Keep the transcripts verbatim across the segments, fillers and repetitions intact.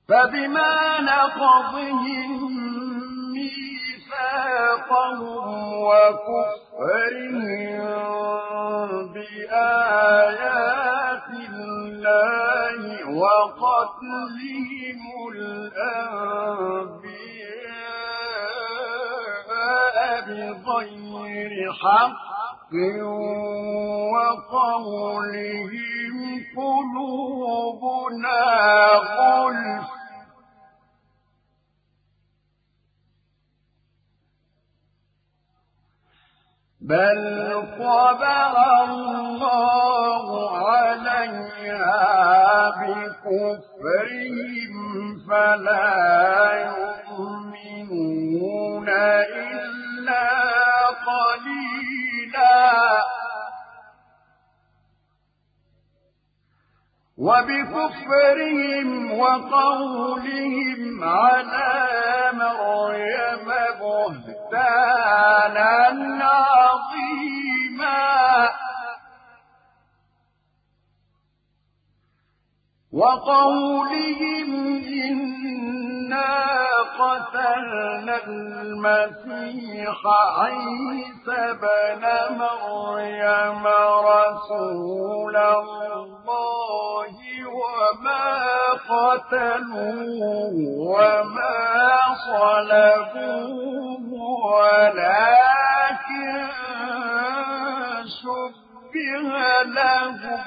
فبما نقضهم ميثاقهم وكفرهم بآيات الله وقتلهم الأنبياء بغير حق وقولهم قلوبنا غلف بل طبع الله عليها بكفرهم فلا يؤمنون إلا قليلا وبكفرهم وقولهم على مريم بهتانا عظيما وقولهم إنا قتلنا المسيح عيسى ابن مريم رسول الله وما قتلوه وما صلبوه ولكن شبه لهم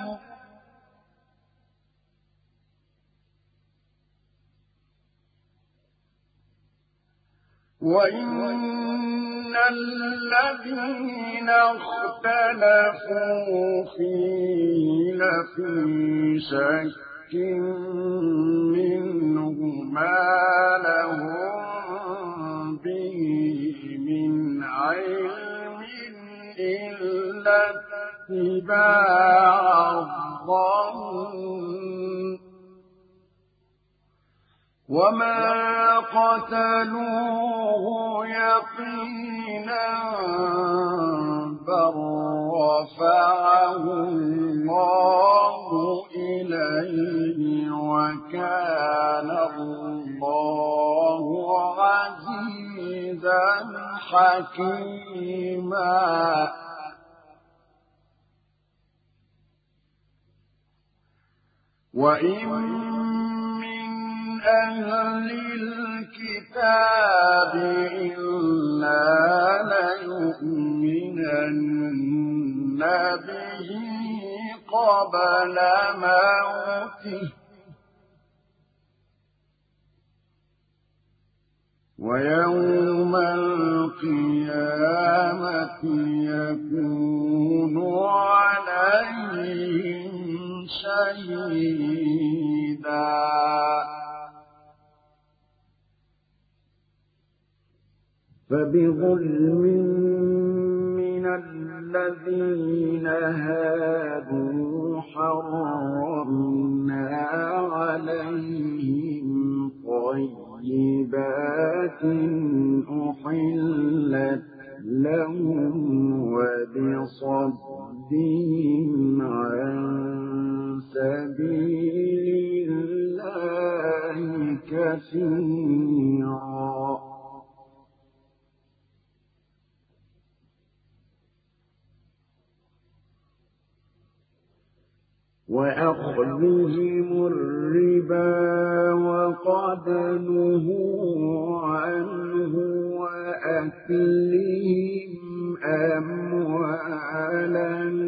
وإن الذين اختلفوا فيه لفي شك منه ما لهم به من علم إلا اتباع الظن وما قتلوه يقينا بل رفعه الله إليه وكان الله عزيزا حكيما وإن أهل الكتاب إلا ليؤمنن به قبل موته ويوم القيامة يكون عليهم شهيدا فبظلم من الذين هادوا حرمنا عليهم طيبات أحلت لهم وبصدهم عن سبيل الله كثيرا وأخذهم الربا وقد نهوا عنه وأكلهم أموال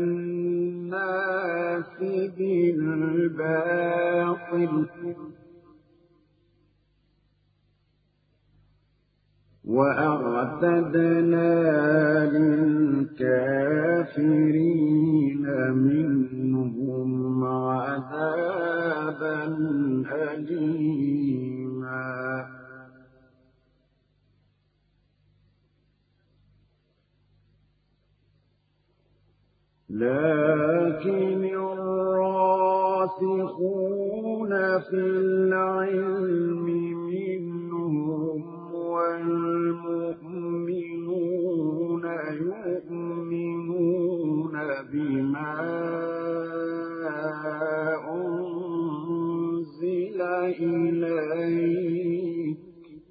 الناس بالباطل وأعتدنا للكافرين منهم عذابا أليما لكن الراسخون في العلم منهم والمؤمنون يؤمنون بما أنزل إليك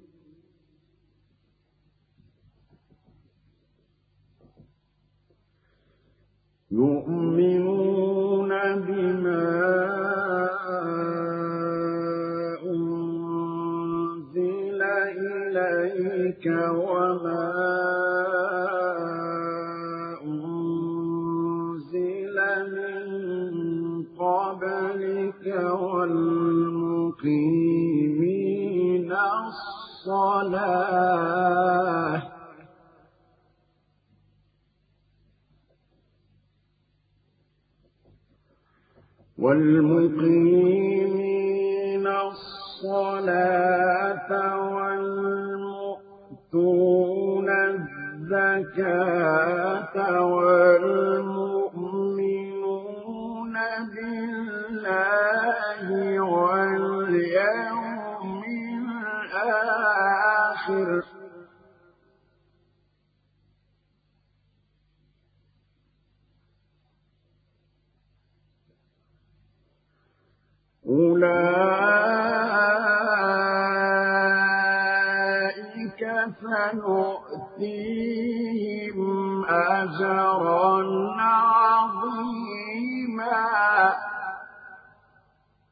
يؤمنون بما أنزل إليك وما أنزل من قبلك والمقيمين الصلاة والمقيمين الصلاة والمؤتون الزكاة والمؤمنون بالله واليوم الآخر أولئك سنؤتيهم أجرا عظيما